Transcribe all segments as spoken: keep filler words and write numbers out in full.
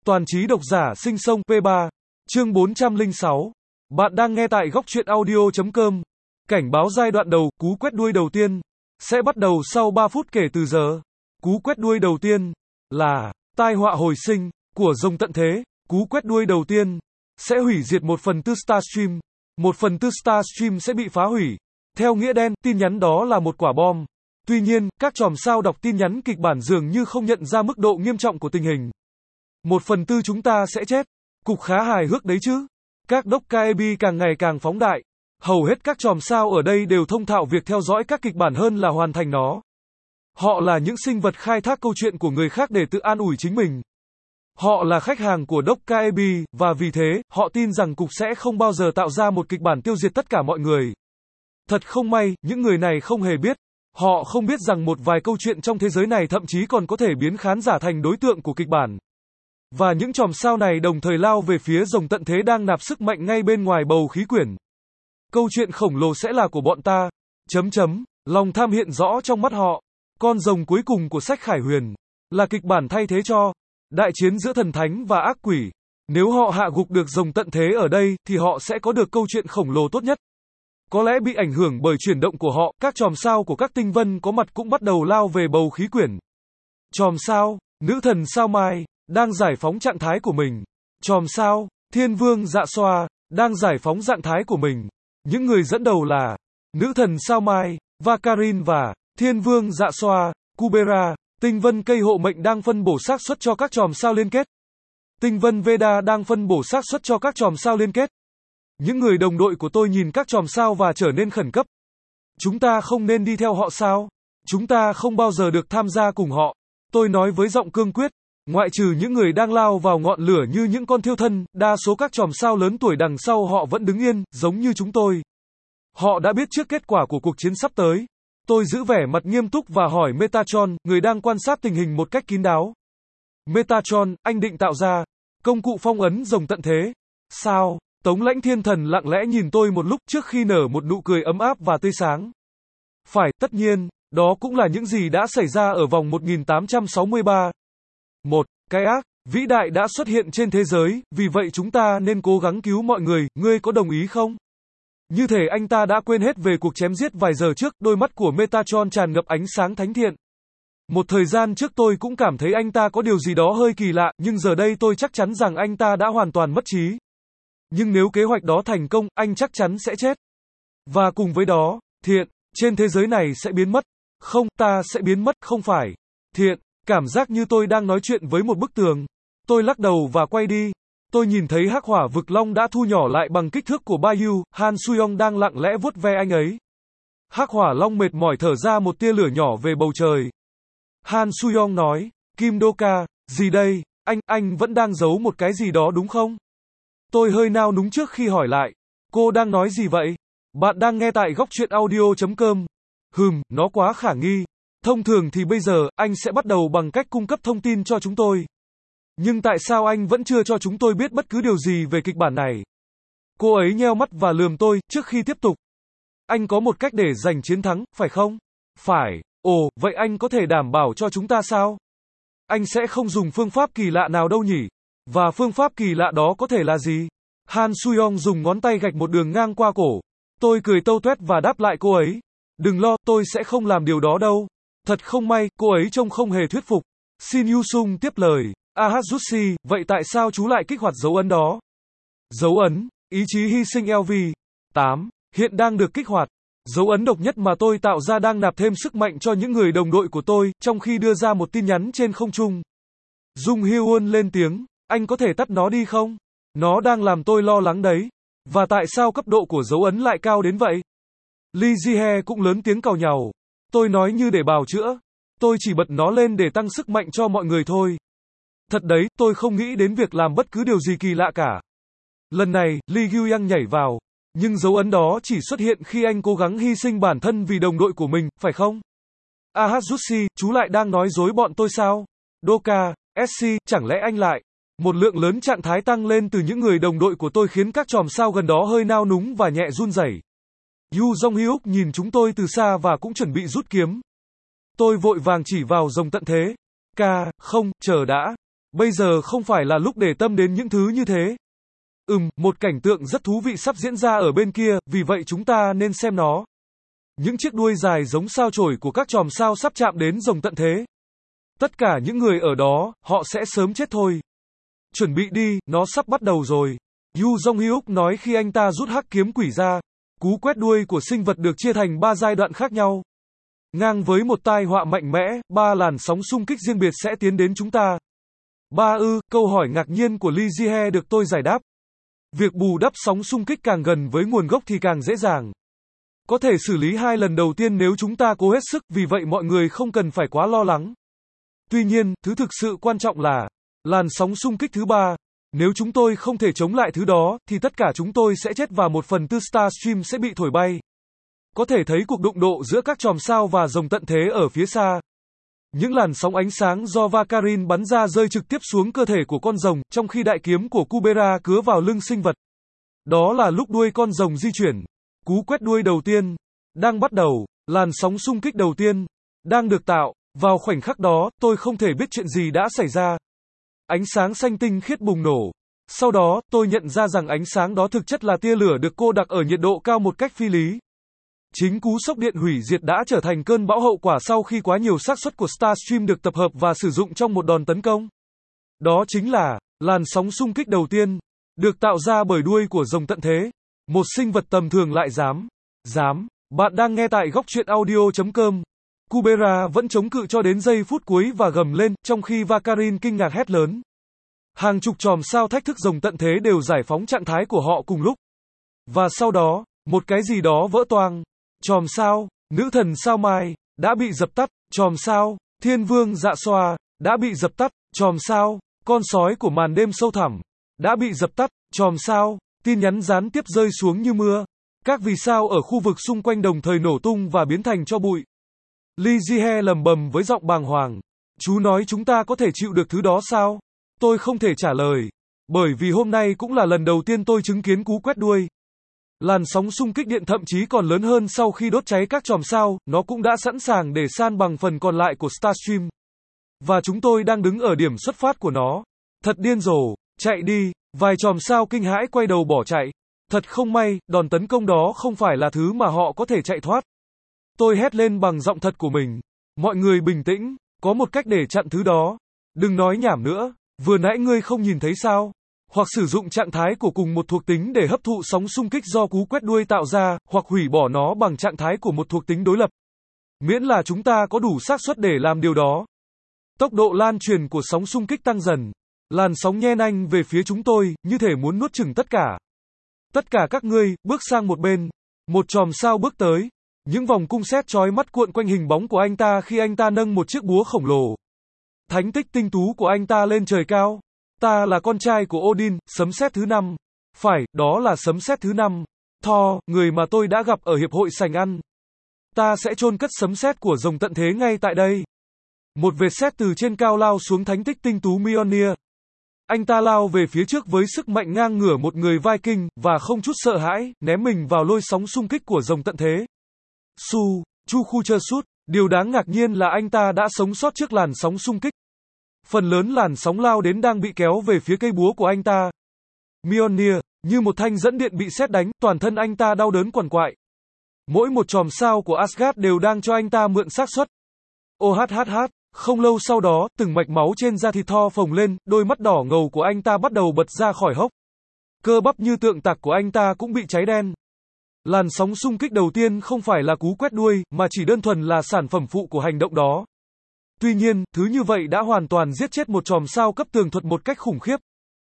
Toàn trí độc giả sinh sông P ba, chương bốn trăm lẻ sáu. Bạn đang nghe tại góc truyện audio chấm com. Cảnh báo giai đoạn đầu, cú quét đuôi đầu tiên sẽ bắt đầu sau ba phút kể từ giờ. Cú quét đuôi đầu tiên là tai họa hồi sinh của rồng tận thế. Cú quét đuôi đầu tiên sẽ hủy diệt một phần tư Starstream. Một phần tư Starstream sẽ bị phá hủy. Theo nghĩa đen, tin nhắn đó là một quả bom. Tuy nhiên, các chòm sao đọc tin nhắn kịch bản dường như không nhận ra mức độ nghiêm trọng của tình hình. Một phần tư chúng ta sẽ chết. Cục khá hài hước đấy chứ. Các đốc ca e bê càng ngày càng phóng đại. Hầu hết các chòm sao ở đây đều thông thạo việc theo dõi các kịch bản hơn là hoàn thành nó. Họ là những sinh vật khai thác câu chuyện của người khác để tự an ủi chính mình. Họ là khách hàng của đốc ca e bê, và vì thế, họ tin rằng cục sẽ không bao giờ tạo ra một kịch bản tiêu diệt tất cả mọi người. Thật không may, những người này không hề biết. Họ không biết rằng một vài câu chuyện trong thế giới này thậm chí còn có thể biến khán giả thành đối tượng của kịch bản. Và những chòm sao này đồng thời lao về phía rồng tận thế đang nạp sức mạnh ngay bên ngoài bầu khí quyển. Câu chuyện khổng lồ sẽ là của bọn ta. Chấm chấm, lòng tham hiện rõ trong mắt họ. Con rồng cuối cùng của sách Khải Huyền là kịch bản thay thế cho đại chiến giữa thần thánh và ác quỷ. Nếu họ hạ gục được rồng tận thế ở đây, thì họ sẽ có được câu chuyện khổng lồ tốt nhất. Có lẽ bị ảnh hưởng bởi chuyển động của họ, các chòm sao của các tinh vân có mặt cũng bắt đầu lao về bầu khí quyển. Chòm sao, nữ thần sao Mai, đang giải phóng trạng thái của mình. Chòm sao, thiên vương dạ xoa, đang giải phóng trạng thái của mình. Những người dẫn đầu là nữ thần sao Mai, Vakarin và thiên vương dạ xoa, Kubera. Tinh vân cây hộ mệnh đang phân bổ xác suất cho các chòm sao liên kết. Tinh vân Veda đang phân bổ xác suất cho các chòm sao liên kết. Những người đồng đội của tôi nhìn các chòm sao và trở nên khẩn cấp. Chúng ta không nên đi theo họ sao? Chúng ta không bao giờ được tham gia cùng họ. Tôi nói với giọng cương quyết. Ngoại trừ những người đang lao vào ngọn lửa như những con thiêu thân, đa số các chòm sao lớn tuổi đằng sau họ vẫn đứng yên, giống như chúng tôi. Họ đã biết trước kết quả của cuộc chiến sắp tới. Tôi giữ vẻ mặt nghiêm túc và hỏi Metatron, người đang quan sát tình hình một cách kín đáo. Metatron, anh định tạo ra công cụ phong ấn rồng tận thế. Sao? Tống Lãnh Thiên Thần lặng lẽ nhìn tôi một lúc trước khi nở một nụ cười ấm áp và tươi sáng. Phải, tất nhiên, đó cũng là những gì đã xảy ra ở vòng một nghìn tám trăm sáu mươi ba. Một, cái ác vĩ đại đã xuất hiện trên thế giới, vì vậy chúng ta nên cố gắng cứu mọi người, ngươi có đồng ý không? Như thể anh ta đã quên hết về cuộc chém giết vài giờ trước, đôi mắt của Metatron tràn ngập ánh sáng thánh thiện. Một thời gian trước tôi cũng cảm thấy anh ta có điều gì đó hơi kỳ lạ, nhưng giờ đây tôi chắc chắn rằng anh ta đã hoàn toàn mất trí. Nhưng nếu kế hoạch đó thành công, anh chắc chắn sẽ chết. Và cùng với đó, thiện, trên thế giới này sẽ biến mất. Không, ta sẽ biến mất, không phải. Thiện, cảm giác như tôi đang nói chuyện với một bức tường. Tôi lắc đầu và quay đi. Tôi nhìn thấy hắc hỏa vực long đã thu nhỏ lại bằng kích thước của Bayu, Han Suyong đang lặng lẽ vuốt ve anh ấy. Hắc hỏa long mệt mỏi thở ra một tia lửa nhỏ về bầu trời. Han Suyong nói, Kim Doka, gì đây, anh, anh vẫn đang giấu một cái gì đó đúng không? Tôi hơi nao núng trước khi hỏi lại. Cô đang nói gì vậy? Bạn đang nghe tại góc truyện audio chấm com. Hừm, nó quá khả nghi. Thông thường thì bây giờ, anh sẽ bắt đầu bằng cách cung cấp thông tin cho chúng tôi. Nhưng tại sao anh vẫn chưa cho chúng tôi biết bất cứ điều gì về kịch bản này? Cô ấy nheo mắt và lườm tôi, trước khi tiếp tục. Anh có một cách để giành chiến thắng, phải không? Phải. Ồ, vậy anh có thể đảm bảo cho chúng ta sao? Anh sẽ không dùng phương pháp kỳ lạ nào đâu nhỉ? Và phương pháp kỳ lạ đó có thể là gì? Han Suyong dùng ngón tay gạch một đường ngang qua cổ. Tôi cười tâu tuét và đáp lại cô ấy. Đừng lo, tôi sẽ không làm điều đó đâu. Thật không may, cô ấy trông không hề thuyết phục. Shin Yu Sung tiếp lời. Ahazutsi, vậy tại sao chú lại kích hoạt dấu ấn đó? Dấu ấn, ý chí hy sinh L V. tám, hiện đang được kích hoạt. Dấu ấn độc nhất mà tôi tạo ra đang nạp thêm sức mạnh cho những người đồng đội của tôi, trong khi đưa ra một tin nhắn trên không trung. Dung Hyun lên tiếng, anh có thể tắt nó đi không? Nó đang làm tôi lo lắng đấy. Và tại sao cấp độ của dấu ấn lại cao đến vậy? Lee Ji-hye cũng lớn tiếng càu nhàu. Tôi nói như để bào chữa. Tôi chỉ bật nó lên để tăng sức mạnh cho mọi người thôi. Thật đấy, tôi không nghĩ đến việc làm bất cứ điều gì kỳ lạ cả. Lần này, Lee Gyuyang nhảy vào. Nhưng dấu ấn đó chỉ xuất hiện khi anh cố gắng hy sinh bản thân vì đồng đội của mình, phải không? Ahazutsi, chú lại đang nói dối bọn tôi sao? Doka, ét xê, chẳng lẽ anh lại? Một lượng lớn trạng thái tăng lên từ những người đồng đội của tôi khiến các chòm sao gần đó hơi nao núng và nhẹ run rẩy. Yu Jong-hyuk nhìn chúng tôi từ xa và cũng chuẩn bị rút kiếm. Tôi vội vàng chỉ vào rồng tận thế. Ca, không, chờ đã. Bây giờ không phải là lúc để tâm đến những thứ như thế. Ừm, một cảnh tượng rất thú vị sắp diễn ra ở bên kia, vì vậy chúng ta nên xem nó. Những chiếc đuôi dài giống sao chổi của các chòm sao sắp chạm đến rồng tận thế. Tất cả những người ở đó, họ sẽ sớm chết thôi. Chuẩn bị đi, nó sắp bắt đầu rồi. Yu Jong-hyuk nói khi anh ta rút hắc kiếm quỷ ra. Cú quét đuôi của sinh vật được chia thành ba giai đoạn khác nhau. Ngang với một tai họa mạnh mẽ, ba làn sóng xung kích riêng biệt sẽ tiến đến chúng ta. Ba ư, câu hỏi ngạc nhiên của Lee Ji-hye được tôi giải đáp. Việc bù đắp sóng xung kích càng gần với nguồn gốc thì càng dễ dàng. Có thể xử lý hai lần đầu tiên nếu chúng ta cố hết sức, vì vậy mọi người không cần phải quá lo lắng. Tuy nhiên, thứ thực sự quan trọng là làn sóng xung kích thứ ba. Nếu chúng tôi không thể chống lại thứ đó, thì tất cả chúng tôi sẽ chết và một phần tư Starstream sẽ bị thổi bay. Có thể thấy cuộc đụng độ giữa các chòm sao và rồng tận thế ở phía xa. Những làn sóng ánh sáng do Vakarin bắn ra rơi trực tiếp xuống cơ thể của con rồng, trong khi đại kiếm của Kubera cứa vào lưng sinh vật. Đó là lúc đuôi con rồng di chuyển. Cú quét đuôi đầu tiên đang bắt đầu, làn sóng xung kích đầu tiên đang được tạo. Vào khoảnh khắc đó, tôi không thể biết chuyện gì đã xảy ra. Ánh sáng xanh tinh khiết bùng nổ. Sau đó, tôi nhận ra rằng ánh sáng đó thực chất là tia lửa được cô đặc ở nhiệt độ cao một cách phi lý. Chính cú sốc điện hủy diệt đã trở thành cơn bão hậu quả sau khi quá nhiều xác suất của Starstream được tập hợp và sử dụng trong một đòn tấn công. Đó chính là làn sóng xung kích đầu tiên, được tạo ra bởi đuôi của rồng tận thế. Một sinh vật tầm thường lại dám. Dám. Bạn đang nghe tại góc truyện audio chấm com. Kubera vẫn chống cự cho đến giây phút cuối và gầm lên, trong khi Vakarin kinh ngạc hét lớn. Hàng chục chòm sao thách thức rồng tận thế đều giải phóng trạng thái của họ cùng lúc. Và sau đó, một cái gì đó vỡ toang. Chòm sao, nữ thần sao mai, đã bị dập tắt. Chòm sao, thiên vương dạ xoa, đã bị dập tắt. Chòm sao, con sói của màn đêm sâu thẳm, đã bị dập tắt. Chòm sao, tin nhắn gián tiếp rơi xuống như mưa. Các vì sao ở khu vực xung quanh đồng thời nổ tung và biến thành tro bụi. Lee Ji-hye lầm bầm với giọng bàng hoàng. Chú nói chúng ta có thể chịu được thứ đó sao? Tôi không thể trả lời. Bởi vì hôm nay cũng là lần đầu tiên tôi chứng kiến cú quét đuôi. Làn sóng xung kích điện thậm chí còn lớn hơn sau khi đốt cháy các chòm sao, nó cũng đã sẵn sàng để san bằng phần còn lại của Starstream. Và chúng tôi đang đứng ở điểm xuất phát của nó. Thật điên rồ, chạy đi, vài chòm sao kinh hãi quay đầu bỏ chạy. Thật không may, đòn tấn công đó không phải là thứ mà họ có thể chạy thoát. Tôi hét lên bằng giọng thật của mình. Mọi người bình tĩnh, có một cách để chặn thứ đó. Đừng nói nhảm nữa, vừa nãy ngươi không nhìn thấy sao? Hoặc sử dụng trạng thái của cùng một thuộc tính để hấp thụ sóng xung kích do cú quét đuôi tạo ra, hoặc hủy bỏ nó bằng trạng thái của một thuộc tính đối lập. Miễn là chúng ta có đủ xác suất để làm điều đó. Tốc độ lan truyền của sóng xung kích tăng dần. Làn sóng nhen anh về phía chúng tôi, như thể muốn nuốt chửng tất cả. Tất cả các ngươi, bước sang một bên. Một chòm sao bước tới. Những vòng cung sét chói mắt cuộn quanh hình bóng của anh ta khi anh ta nâng một chiếc búa khổng lồ. Thánh tích tinh tú của anh ta lên trời cao. Ta là con trai của Odin, sấm sét thứ năm. Phải, đó là sấm sét thứ năm. Thor, người mà tôi đã gặp ở hiệp hội sành ăn. Ta sẽ chôn cất sấm sét của rồng tận thế ngay tại đây. Một vệt sét từ trên cao lao xuống thánh tích tinh tú Mjolnir. Anh ta lao về phía trước với sức mạnh ngang ngửa một người Viking, và không chút sợ hãi, ném mình vào lôi sóng xung kích của rồng tận thế. Su, Chu Khu Chơ Sút, điều đáng ngạc nhiên là anh ta đã sống sót trước làn sóng xung kích. Phần lớn làn sóng lao đến đang bị kéo về phía cây búa của anh ta. Mjolnir, như một thanh dẫn điện bị sét đánh, toàn thân anh ta đau đớn quằn quại. Mỗi một chòm sao của Asgard đều đang cho anh ta mượn xác suất. Ô hát hát hát, không lâu sau đó, từng mạch máu trên da thịt Thor phồng lên, đôi mắt đỏ ngầu của anh ta bắt đầu bật ra khỏi hốc. Cơ bắp như tượng tạc của anh ta cũng bị cháy đen. Làn sóng xung kích đầu tiên không phải là cú quét đuôi, mà chỉ đơn thuần là sản phẩm phụ của hành động đó. Tuy nhiên, thứ như vậy đã hoàn toàn giết chết một chòm sao cấp tường thuật một cách khủng khiếp.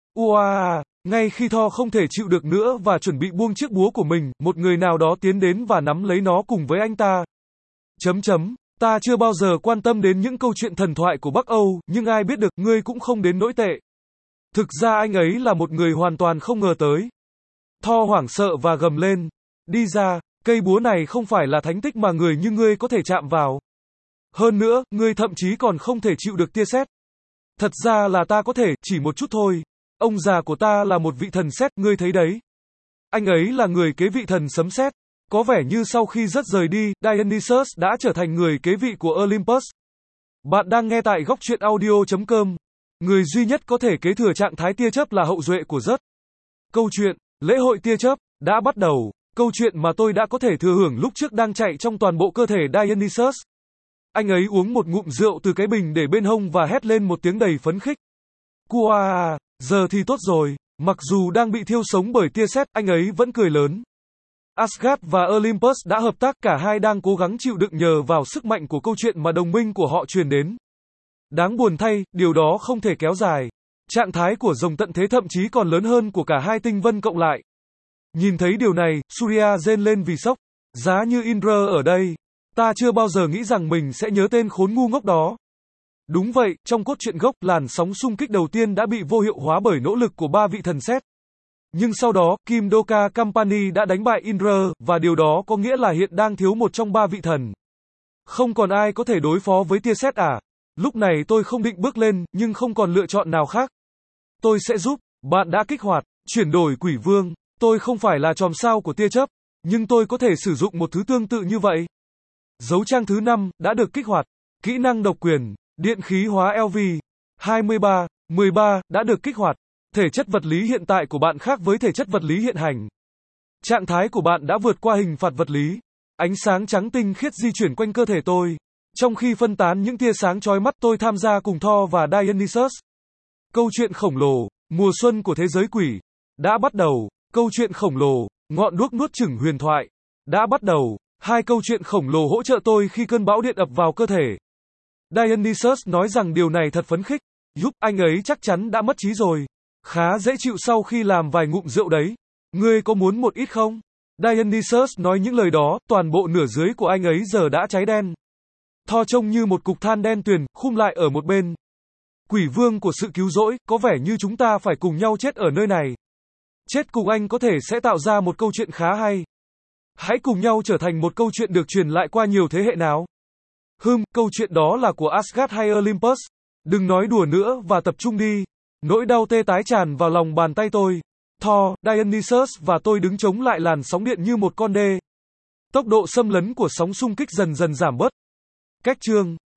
Uaa, ngay khi Thor không thể chịu được nữa và chuẩn bị buông chiếc búa của mình, một người nào đó tiến đến và nắm lấy nó cùng với anh ta. Chấm chấm, ta chưa bao giờ quan tâm đến những câu chuyện thần thoại của Bắc Âu, nhưng ai biết được, ngươi cũng không đến nỗi tệ. Thực ra anh ấy là một người hoàn toàn không ngờ tới. Thor hoảng sợ và gầm lên. Đi ra, cây búa này không phải là thánh tích mà người như ngươi có thể chạm vào. Hơn nữa, ngươi thậm chí còn không thể chịu được tia sét. Thật ra là ta có thể, chỉ một chút thôi. Ông già của ta là một vị thần sét, ngươi thấy đấy. Anh ấy là người kế vị thần sấm sét. Có vẻ như sau khi rất rời đi, Dionysus đã trở thành người kế vị của Olympus. Bạn đang nghe tại góc truyện audio chấm com. Người duy nhất có thể kế thừa trạng thái tia chớp là hậu duệ của Zeus. Câu chuyện, lễ hội tia chớp, đã bắt đầu. Câu chuyện mà tôi đã có thể thừa hưởng lúc trước đang chạy trong toàn bộ cơ thể Dionysus. Anh ấy uống một ngụm rượu từ cái bình để bên hông và hét lên một tiếng đầy phấn khích. Wow, giờ thì tốt rồi. Mặc dù đang bị thiêu sống bởi tia sét, anh ấy vẫn cười lớn. Asgard và Olympus đã hợp tác, cả hai đang cố gắng chịu đựng nhờ vào sức mạnh của câu chuyện mà đồng minh của họ truyền đến. Đáng buồn thay, điều đó không thể kéo dài. Trạng thái của rồng tận thế thậm chí còn lớn hơn của cả hai tinh vân cộng lại. Nhìn thấy điều này, Surya rên lên vì sốc. Giá như Indra ở đây, ta chưa bao giờ nghĩ rằng mình sẽ nhớ tên khốn ngu ngốc đó. Đúng vậy, trong cốt truyện gốc, làn sóng xung kích đầu tiên đã bị vô hiệu hóa bởi nỗ lực của ba vị thần sét. Nhưng sau đó, Kim Doka Company đã đánh bại Indra, và điều đó có nghĩa là hiện đang thiếu một trong ba vị thần. Không còn ai có thể đối phó với tia sét à? Lúc này tôi không định bước lên, nhưng không còn lựa chọn nào khác. Tôi sẽ giúp. Bạn đã kích hoạt, chuyển đổi quỷ vương. Tôi không phải là chòm sao của tia chớp, nhưng tôi có thể sử dụng một thứ tương tự như vậy. Dấu trang thứ năm đã được kích hoạt. Kỹ năng độc quyền, điện khí hóa lờ vê. hai mươi ba, mười ba đã được kích hoạt. Thể chất vật lý hiện tại của bạn khác với thể chất vật lý hiện hành. Trạng thái của bạn đã vượt qua hình phạt vật lý. Ánh sáng trắng tinh khiết di chuyển quanh cơ thể tôi. Trong khi phân tán những tia sáng chói mắt, tôi tham gia cùng Thor và Dionysus. Câu chuyện khổng lồ, mùa xuân của thế giới quỷ, đã bắt đầu. Câu chuyện khổng lồ, ngọn đuốc nuốt chửng huyền thoại, đã bắt đầu. Hai câu chuyện khổng lồ hỗ trợ tôi khi cơn bão điện ập vào cơ thể. Dionysus nói rằng điều này thật phấn khích. Giúp, anh ấy chắc chắn đã mất trí rồi. Khá dễ chịu sau khi làm vài ngụm rượu đấy. Ngươi có muốn một ít không? Dionysus nói những lời đó, toàn bộ nửa dưới của anh ấy giờ đã cháy đen. Thor trông như một cục than đen tuyền, khum lại ở một bên. Quỷ vương của sự cứu rỗi, có vẻ như chúng ta phải cùng nhau chết ở nơi này. Chết cùng anh có thể sẽ tạo ra một câu chuyện khá hay. Hãy cùng nhau trở thành một câu chuyện được truyền lại qua nhiều thế hệ nào. Hừm, câu chuyện đó là của Asgard hay Olympus? Đừng nói đùa nữa và tập trung đi. Nỗi đau tê tái tràn vào lòng bàn tay tôi. Thor, Dionysus và tôi đứng chống lại làn sóng điện như một con đê. Tốc độ xâm lấn của sóng xung kích dần dần giảm bớt. Cách chương